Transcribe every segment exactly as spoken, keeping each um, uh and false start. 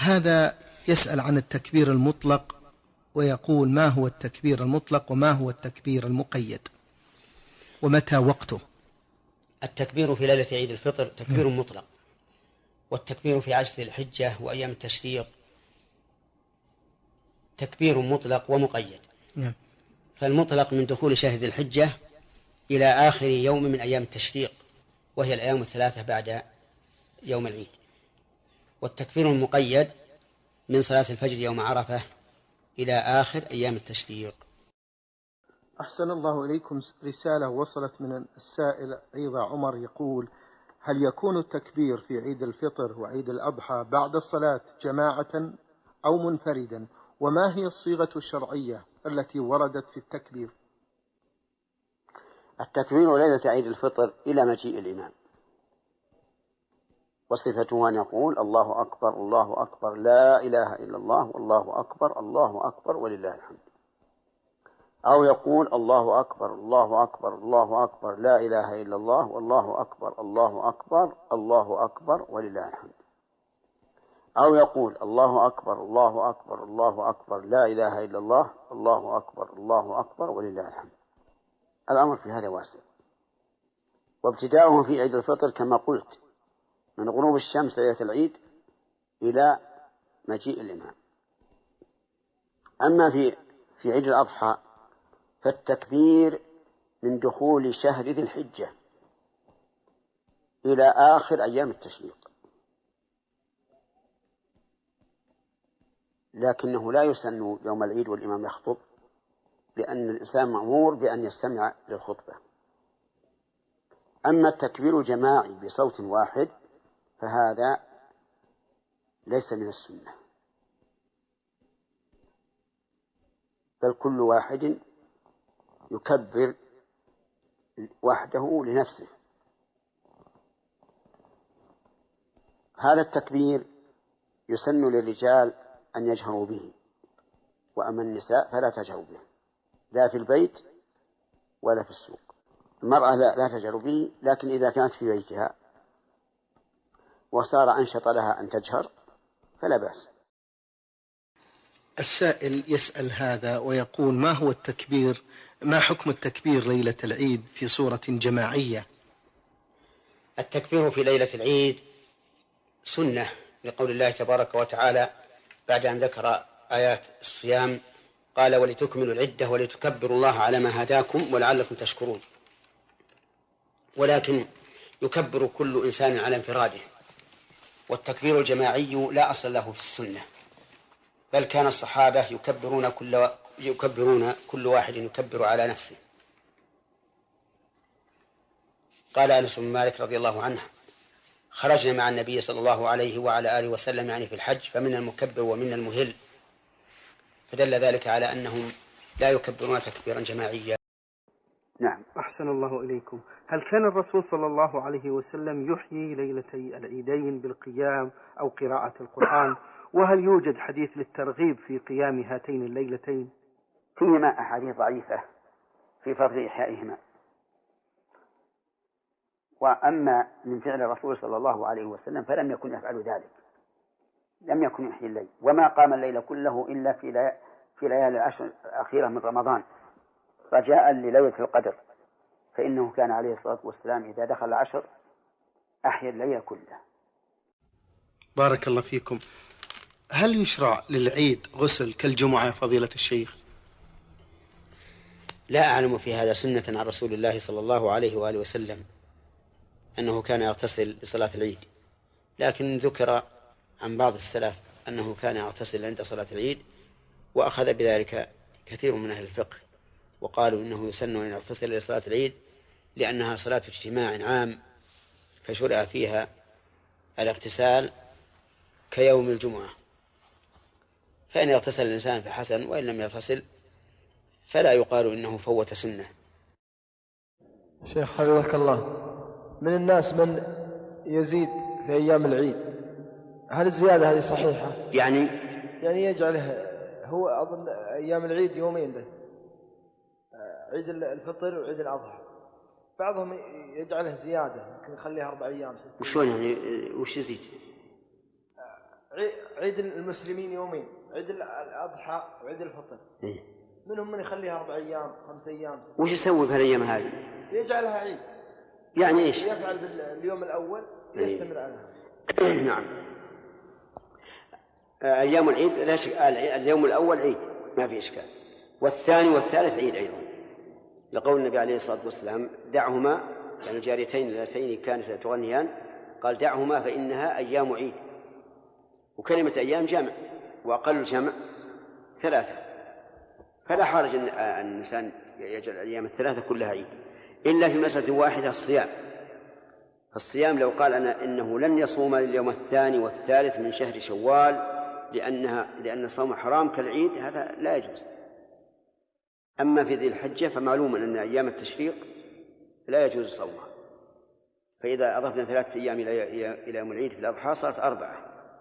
هذا يسأل عن التكبير المطلق ويقول: ما هو التكبير المطلق وما هو التكبير المقيد ومتى وقته؟ التكبير في ليلة عيد الفطر تكبير مطلق، والتكبير في عشر الحجة وأيام التشريق تكبير مطلق ومقيد. فالمطلق من دخول شهر ذي الحجة إلى آخر يوم من أيام التشريق، وهي الأيام الثلاثة بعد يوم العيد. والتكبير المقيد من صلاة الفجر يوم عرفة إلى آخر أيام التشريق. أحسن الله إليكم. رسالة وصلت من السائل أيضا عمر يقول: هل يكون التكبير في عيد الفطر وعيد الأضحى بعد الصلاة جماعة أو منفردا؟ وما هي الصيغة الشرعية التي وردت في التكبير؟ التكبير ليلة عيد الفطر إلى مجيء الإمام، وصفته أن يقول: الله أكبر الله أكبر لا إله إلا الله والله أكبر الله أكبر ولله الحمد، أو يقول: الله أكبر الله أكبر الله أكبر لا إله إلا الله والله أكبر الله أكبر الله أكبر ولله الحمد، أو يقول: الله أكبر الله أكبر الله أكبر لا إله إلا الله الله أكبر الله أكبر ولله الحمد. الأمر في هذا واسع. وابتداؤه في عيد الفطر كما قلت من غروب الشمس ليلة العيد إلى مجيء الإمام. أما في في عيد الأضحى فالتكبير من دخول شهر ذي الحجة إلى آخر أيام التشريق، لكنه لا يسن يوم العيد والإمام يخطب، لأن الإنسان مأمور بأن يستمع للخطبة. أما التكبير الجماعي بصوت واحد فهذا ليس من السنة، بل كل واحد يكبر وحده لنفسه. هذا التكبير يسن للرجال أن يجهروا به، وأما النساء فلا تجهروا به، لا في البيت ولا في السوق. المرأة لا, لا تجهر به، لكن إذا كانت في بيتها وصار أنشط لها أن تجهر فلا بأس. السائل يسأل هذا ويقول: ما هو التكبير ما حكم التكبير ليلة العيد في صورة جماعية؟ التكبير في ليلة العيد سنة، لقول الله تبارك وتعالى بعد أن ذكر آيات الصيام قال: ولتكملوا العدة ولتكبروا الله على ما هداكم ولعلكم تشكرون. ولكن يكبر كل إنسان على انفراده، والتكبير الجماعي لا أصل له في السنة، بل كان الصحابة يكبرون كل يكبرون كل واحد يكبر على نفسه. قال أنس بن مالك رضي الله عنه: خرجنا مع النبي صلى الله عليه وعلى آله وسلم يعني في الحج، فمنا المكبر ومنا المهل، فدل ذلك على أنهم لا يكبرون تكبيرا جماعيا. نعم. أحسن الله إليكم. هل كان الرسول صلى الله عليه وسلم يحيي ليلتي العيدين بالقيام أو قراءة القرآن؟ وهل يوجد حديث للترغيب في قيام هاتين الليلتين؟ فيهما أحاديث ضعيفة في فضل إحيائهما. وأما من فعل الرسول صلى الله عليه وسلم فلم يكن يفعل ذلك، لم يكن يحيي الليل، وما قام الليل كله إلا في في ليالي العشر الأخيرة من رمضان رجاء لليلة القدر، فإنه كان عليه الصلاة والسلام إذا دخل العشر أحيا الليل كله. بارك الله فيكم. هل يشرع للعيد غسل كالجمعة يا فضيلة الشيخ؟ لا أعلم في هذا سنة عن رسول الله صلى الله عليه وآله وسلم أنه كان يغتسل لصلاة العيد، لكن ذكر عن بعض السلف أنه كان يغتسل عند صلاة العيد، وأخذ بذلك كثير من أهل الفقه، وقالوا إنه يسن أن يغتسل لصلاة العيد لأنها صلاة اجتماع عام فشرع فيها الاغتسال كيوم الجمعة، فإن يغتسل الإنسان فحسن، وإن لم يغتسل فلا يقال إنه فوت سنة. شيخ حفظك الله، من الناس من يزيد في أيام العيد، هل الزيادة هذه صحيحة؟ يعني يعني يجعله هو أظن أيام العيد يومين بس، عيد الفطر وعيد الأضحى، بعضهم يجعله زيادة يمكن يخليها أربع أيام. وشون يعني وش يزيد؟ عيد المسلمين يومين، عيد الأضحى وعيد الفطر، إيه؟ منهم من يخليها أربع أيام خمس أيام ست. وش يسوي في الأيام هذه؟ يجعلها عيد. يعني إيش؟ يفعل باليوم الأول يستمر عليها. نعم. أيام العيد لا شك... اليوم الأول عيد ما في إشكال، والثاني والثالث عيد أيضا، لقول النبي عليه الصلاة والسلام دعهما، يعني الجاريتين اللتين كانت تغنيان قال دعهما فإنها أيام عيد. وكلمة أيام جمع، وأقل الجمع ثلاثة، فلا حرج أن الإنسان يجعل الأيام الثلاثة كلها عيد، إلا في مسألة واحدة الصيام. الصيام لو قال أنا إنه لن يصوم اليوم الثاني والثالث من شهر شوال لأنها لأن الصوم حرام كالعيد، هذا لا يجوز. أما في ذي الحجة فمعلوم أن أيام التشريق لا يجوز صومها، فإذا أضفنا ثلاثة أيام إلى يوم العيد في الأضحى صارت أربعة.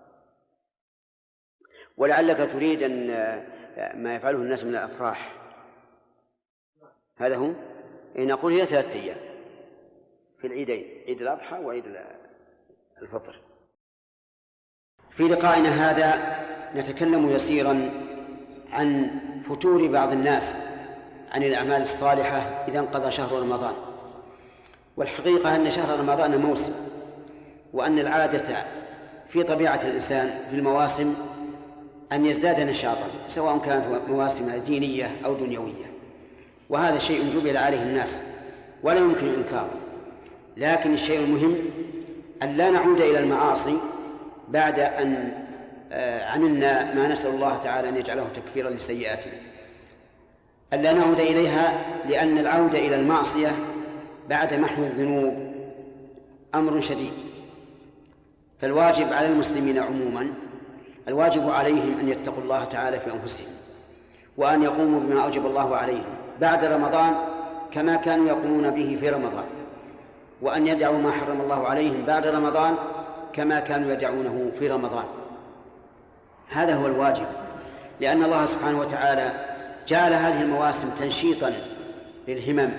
ولعلك تريد أن ما يفعله الناس من الأفراح هذا هو، إن نقول هي ثلاثة أيام في العيدين، عيد الأضحى وعيد الفطر. في لقائنا هذا نتكلم يسيرا عن فتور بعض الناس عن الأعمال الصالحة إذا انقضى شهر رمضان. والحقيقة أن شهر رمضان موسم، وأن العادة في طبيعة الإنسان في المواسم أن يزداد نشاطا، سواء كانت مواسم دينية أو دنيوية، وهذا شيء جبل عليه الناس ولا يمكن إنكاره. لكن الشيء المهم أن لا نعود إلى المعاصي بعد أن عملنا ما نسأل الله تعالى أن يجعله تكفيرا لسيئاتنا، ألا نعود إليها، لأن العودة إلى المعصية بعد محو الذنوب أمر شديد. فالواجب على المسلمين عموما، الواجب عليهم أن يتقوا الله تعالى في أنفسهم، وأن يقوموا بما أوجب الله عليهم بعد رمضان كما كانوا يقومون به في رمضان، وأن يدعوا ما حرم الله عليهم بعد رمضان كما كانوا يدعونه في رمضان. هذا هو الواجب، لأن الله سبحانه وتعالى جعل هذه المواسم تنشيطا للهمم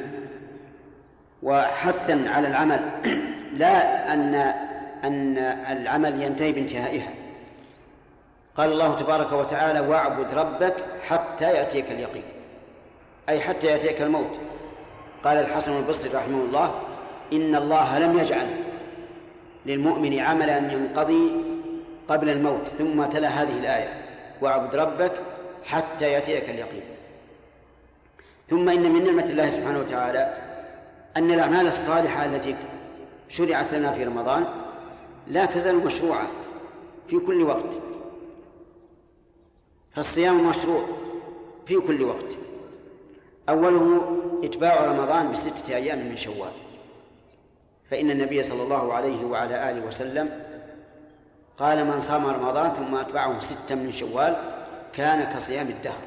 وحثا على العمل، لا أن أن العمل ينتهي بانتهائها. قال الله تبارك وتعالى واعبد ربك حتى يأتيك اليقين، أي حتى يأتيك الموت. قال الحسن البصري رحمه الله إن الله لم يجعل للمؤمن عملا ينقضي قبل الموت، ثم تلا هذه الآية واعبد ربك حتى يأتيك اليقين. ثم إن من نعمة الله سبحانه وتعالى أن الأعمال الصالحة التي شرعت لنا في رمضان لا تزال مشروعة في كل وقت، فالصيام مشروع في كل وقت. أوله إتباع رمضان بستة أيام من شوال، فإن النبي صلى الله عليه وعلى آله وسلم قال من صام رمضان ثم أتبعه ستا من شوال كان كصيام الدهر.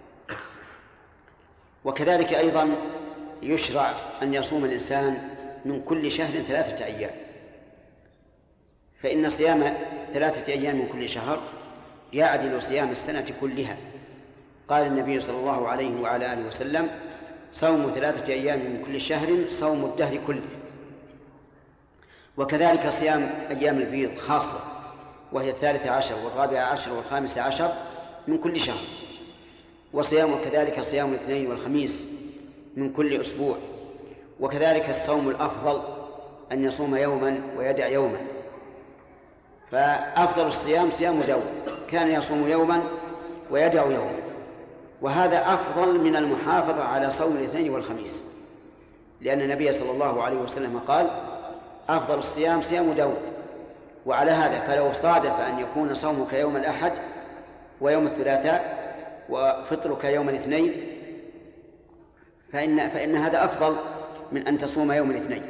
وكذلك أيضا يشرع أن يصوم الإنسان من كل شهر ثلاثة أيام، فإن صيام ثلاثة أيام من كل شهر يعدل صيام السنة كلها. قال النبي صلى الله عليه وعلى آله وسلم صوم ثلاثة أيام من كل شهر صوم الدهر كله. وكذلك صيام أيام البيض خاصة، وهي الثالثة عشر والرابعة عشر والخامسة عشر من كل شهر، وصيام كذلك صيام الاثنين والخميس من كل أسبوع. وكذلك الصوم الأفضل أن يصوم يوما ويدع يوما، فأفضل الصيام صيام داود كان يصوم يوما ويدع يوما، وهذا أفضل من المحافظة على صوم الاثنين والخميس، لأن النبي صلى الله عليه وسلم قال أفضل الصيام صيام داود. وعلى هذا فلو صادف أن يكون صومك يوم الأحد ويوم الثلاثاء وفطرك يوم الاثنين فإن, فإن هذا أفضل من أن تصوم يوم الاثنين.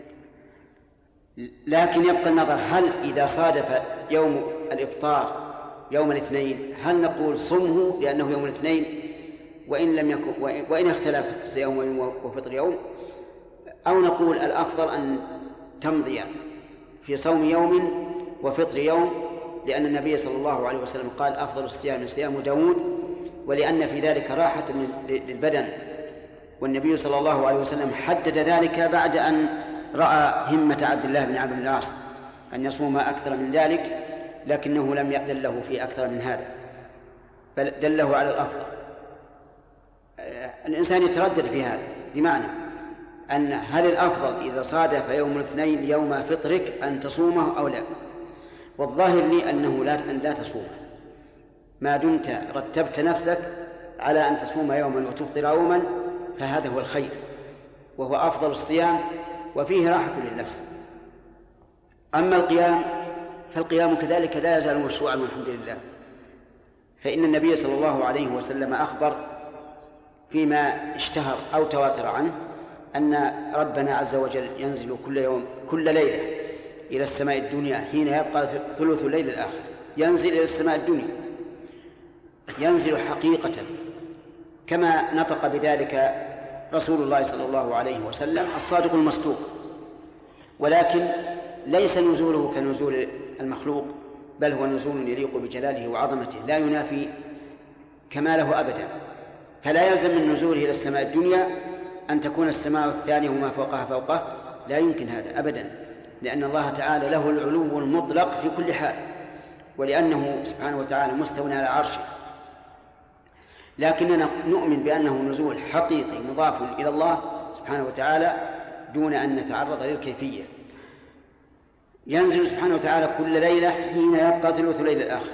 لكن يبقى النظر، هل إذا صادف يوم الإفطار يوم الاثنين هل نقول صمه لأنه يوم الاثنين وإن, لم يكن وإن اختلف صيام وفطر يوم، أو نقول الأفضل أن تمضي في صوم يوم وفطر يوم، لأن النبي صلى الله عليه وسلم قال أفضل الصيام صيام داود، ولأن في ذلك راحة للبدن، والنبي صلى الله عليه وسلم حدد ذلك بعد أن رأى همة عبد الله بن عمرو بن العاص أن يصوم أكثر من ذلك، لكنه لم يدله في أكثر من هذا، بل دله على الأفضل. الإنسان يتردد في هذا، بمعنى أن هل الأفضل إذا صادف يوم الاثنين يوم فطرك أن تصومه أو لا؟ والظاهر لي أنه لا أن لا تصومه، ما دمت رتبت نفسك على أن تصوم يوما وتفطر يوما، فهذا هو الخير وهو أفضل الصيام وفيه راحة للنفس. أما القيام فالقيام كذلك لا يزال مشروعا والحمد لله، فإن النبي صلى الله عليه وسلم أخبر فيما اشتهر أو تواتر عنه أن ربنا عز وجل ينزل كل يوم كل ليلة إلى السماء الدنيا حين يبقى ثلث الليل الآخر، ينزل إلى السماء الدنيا، ينزل حقيقة كما نطق بذلك رسول الله صلى الله عليه وسلم الصادق المصدوق، ولكن ليس نزوله كنزول المخلوق، بل هو نزول يليق بجلاله وعظمته لا ينافي كماله أبدا. فلا يلزم من نزوله إلى السماء الدنيا أن تكون السماء الثانية وما فوقها فوقه، لا يمكن هذا أبدا، لأن الله تعالى له العلو المطلق في كل حال، ولأنه سبحانه وتعالى مستوى على عرشه. لكننا نؤمن بأنه نزول حقيقي مضاف إلى الله سبحانه وتعالى دون أن نتعرض للكيفية. ينزل سبحانه وتعالى كل ليلة حين يبقى ثلث الليل الآخر،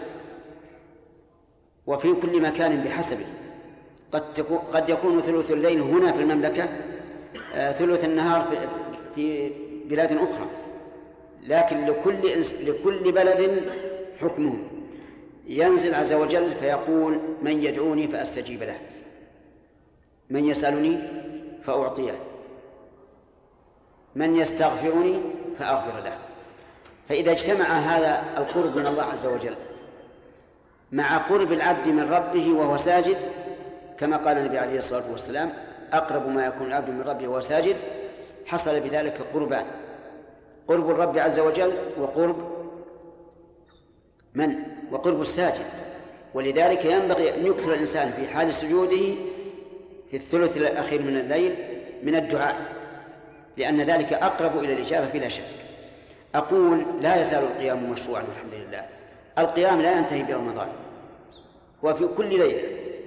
وفي كل مكان بحسبه. قد, قد يكون ثلث الليل هنا في المملكة، آه ثلث النهار في, في بلاد أخرى، لكن لكل, لكل بلد حكمه. ينزل عز وجل فيقول من يدعوني فأستجيب له، من يسألني فأعطيه، من يستغفرني فأغفر له. فإذا اجتمع هذا القرب من الله عز وجل مع قرب العبد من ربه وهو ساجد، كما قال النبي عليه الصلاة والسلام أقرب ما يكون العبد من ربه وهو ساجد، حصل بذلك قربان: قرب الرب عز وجل وقرب من؟ وقرب الساجد. ولذلك ينبغي أن يكثر الإنسان في حال سجوده في الثلث الأخير من الليل من الدعاء، لأن ذلك أقرب إلى الإجابة بلا شك. أقول لا يزال القيام مشروعا والحمد لله. القيام لا ينتهي برمضان، وفي كل ليلة.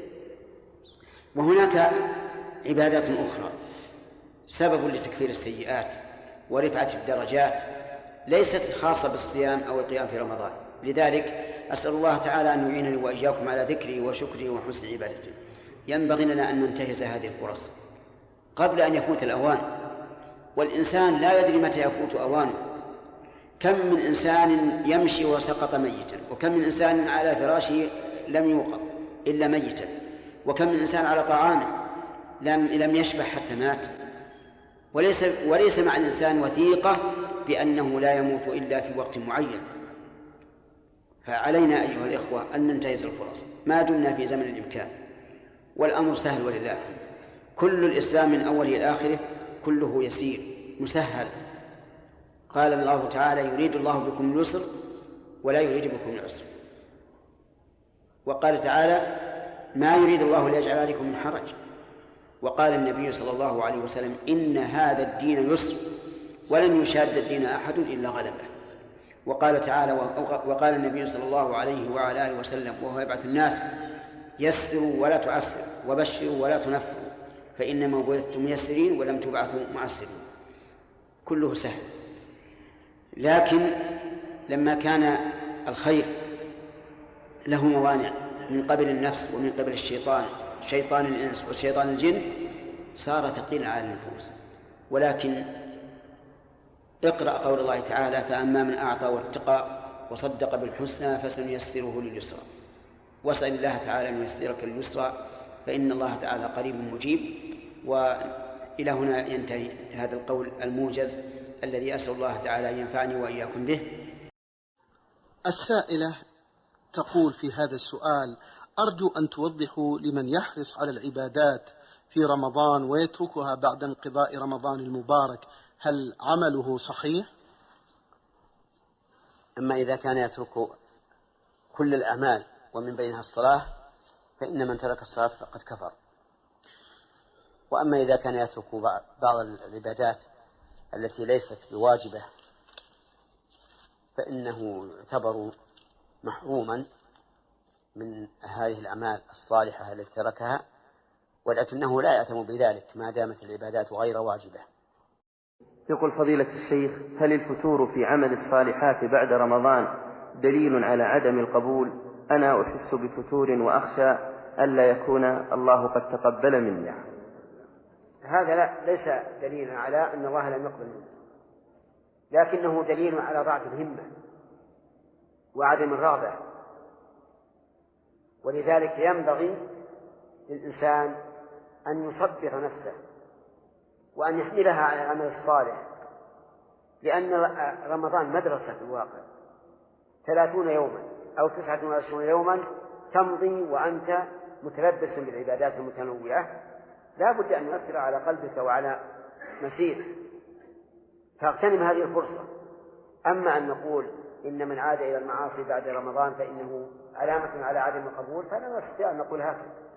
وهناك عبادات أخرى سبب لتكفير السيئات ورفعة الدرجات ليست خاصة بالصيام أو القيام في رمضان. لذلك أسأل الله تعالى أن يعينني وإياكم على ذكره وشكره وحسن عبادته. ينبغي لنا أن ننتهز هذه الفرص قبل أن يفوت الأوان، والإنسان لا يدري متى يفوت أوانه. كم من إنسان يمشي وسقط ميتا، وكم من إنسان على فراشه لم يوقظ إلا ميتا، وكم من إنسان على طعامه لم, لم يشبع حتى مات. وليس, وليس مع الإنسان وثيقة بأنه لا يموت إلا في وقت معين. فعلينا أيها الإخوة أن ننتهز الفرص ما دمنا في زمن الإمكان، والأمر سهل ولله. كل الإسلام من أوله إلى آخره كله يسير مسهل. قال الله تعالى يريد الله بكم اليسر ولا يريد بكم العسر. وقال تعالى ما يريد الله ليجعل عليكم من حرج. وقال النبي صلى الله عليه وسلم إن هذا الدين يسر ولن يشاد الدين أحد إلا غلبه. وقال تعالى وقال النبي صلى الله عليه وعلى آله وسلم وهو يبعث الناس يسروا ولا تعسروا وبشروا ولا تنفروا فإنما بعثتم ميسرين ولم تبعثوا معسرين. كله سهل. لكن لما كان الخير له موانع من قبل النفس ومن قبل الشيطان، شيطان الإنس وشيطان الجن، صار ثقيلا على النفوس. ولكن اقرأ قول الله تعالى فأما من أعطى واتقى وصدق بالحسنى فسنيسره لليسرى. واسأل الله تعالى أن ييسرك اليسرى فإن الله تعالى قريب مجيب. وإلى هنا ينتهي هذا القول الموجز الذي أسأل الله تعالى أن ينفعني وإياكم به. السائلة تقول في هذا السؤال: أرجو أن توضحوا لمن يحرص على العبادات في رمضان ويتركها بعد انقضاء رمضان المبارك، هل عمله صحيح؟ أما إذا كان يترك كل الأعمال ومن بينها الصلاة فإن من ترك الصلاة فقد كفر. وأما إذا كان يترك بعض العبادات التي ليست بواجبة فإنه يعتبر محروما من هذه الأعمال الصالحة التي تركها، ولكنه لا يأثم بذلك ما دامت العبادات غير واجبة. يقول فضيلة الشيخ: هل الفتور في عمل الصالحات بعد رمضان دليل على عدم القبول؟ أنا أحس بفتور وأخشى ألا يكون الله قد تقبل مني. هذا لا ليس دليلا على أن الله لم يقبل منه، لكنه دليل على ضعف الهمة وعدم الرغبة، ولذلك ينبغي للإنسان أن يصبر نفسه وأن يحملها على العمل الصالح، لأن رمضان مدرسة في الواقع، ثلاثون يوما أو تسعة وعشرون يوما تمضي وأنت متلبس بالعبادات المتنوعة، لا بد أن يؤثر على قلبك وعلى مسيرك، فاغتنم هذه الفرصة. أما أن نقول إن من عاد إلى المعاصي بعد رمضان فإنه علامة على عدم القبول، فلا نستطيع أن نقول هكذا.